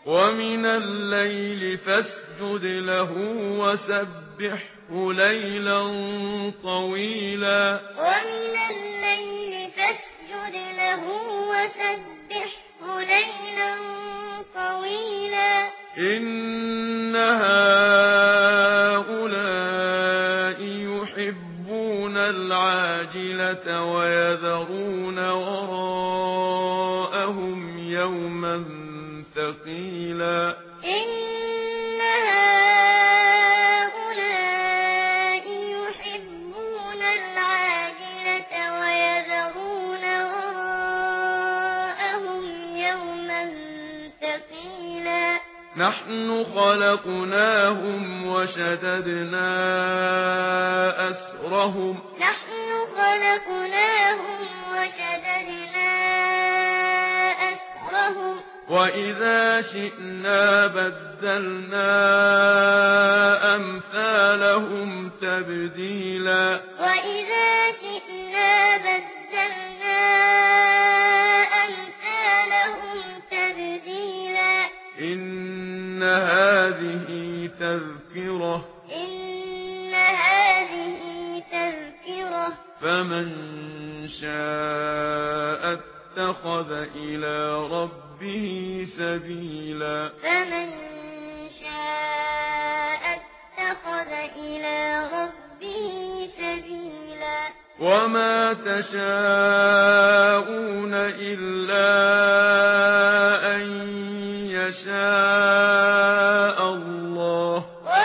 ومن الليل فاسجد له وسبحه ليلا طويلا ومن الليل فاسجد له وسبحه ليلا طويلا إن هؤلاء يحبون العاجلة ويذرون وراءهم يوما ثقيلا إن هؤلاء يحبون العاجلة ويذرون وراءهم يوما ثقيلا نحن خلقناهم وشددنا أسرهم وإذا شئنا بدلنا أمثالهم تبديلا وإذا شئنا بدلنا أمثالهم تبديلا إن هذه تذكرة فمن شاء اتخذ إلى ربه سبيلا وما تشاءون إلا أن يشاء الله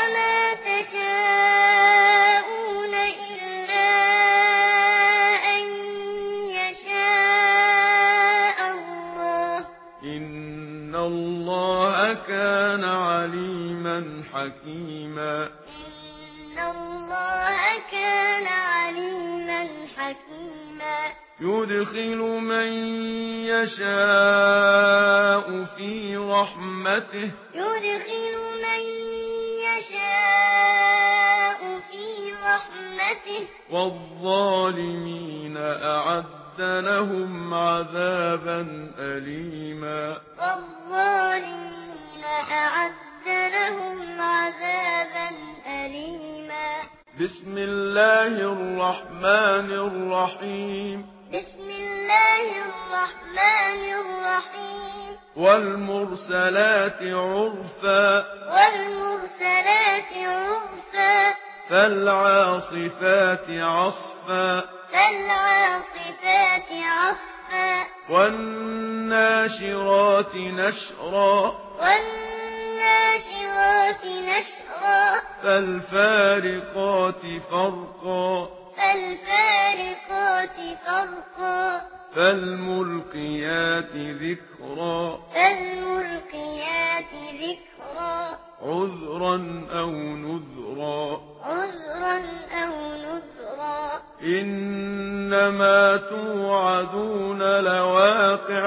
إن الله كان عليما حكيما يدخل من يشاء في رحمته والظالمين أعد لهم عذابا أليما بسم الله الرحمن الرحيم والمرسلات عرفا فالعاصفات عصفا والناشرات نشرا فالفارقات فرقا فالملقيات ذكرا عذرا أو نذرا إنما توعدون لواقع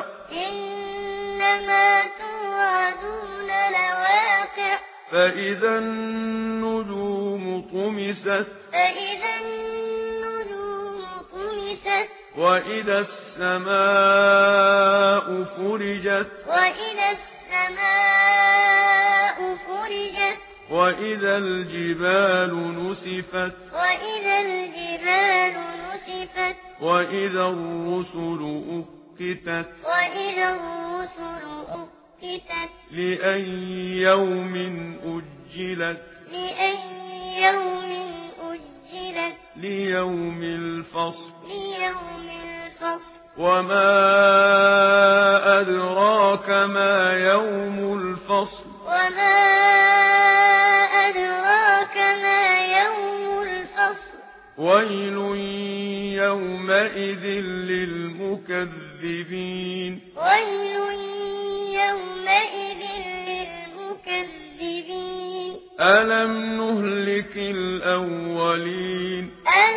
فإذا النجوم طمست وإذا السماء فرجت وإذا الجبال نسفت وإذا الرسل أقتت لأي يوم أجلت ليوم الفصل وما أدراك ما يوم الفصل ويل يومئذ للمكذبين ألم نهلك الأولين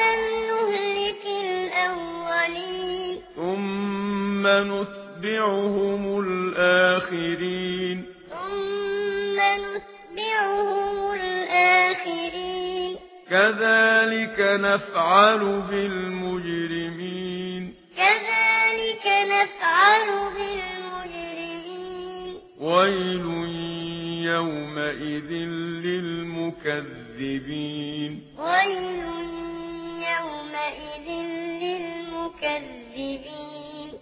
ثم نتبعهم الآخرين كذلك نفعل بالمجرمين فويل يومئذ للمكذبين ويل يومئذ للمكذبين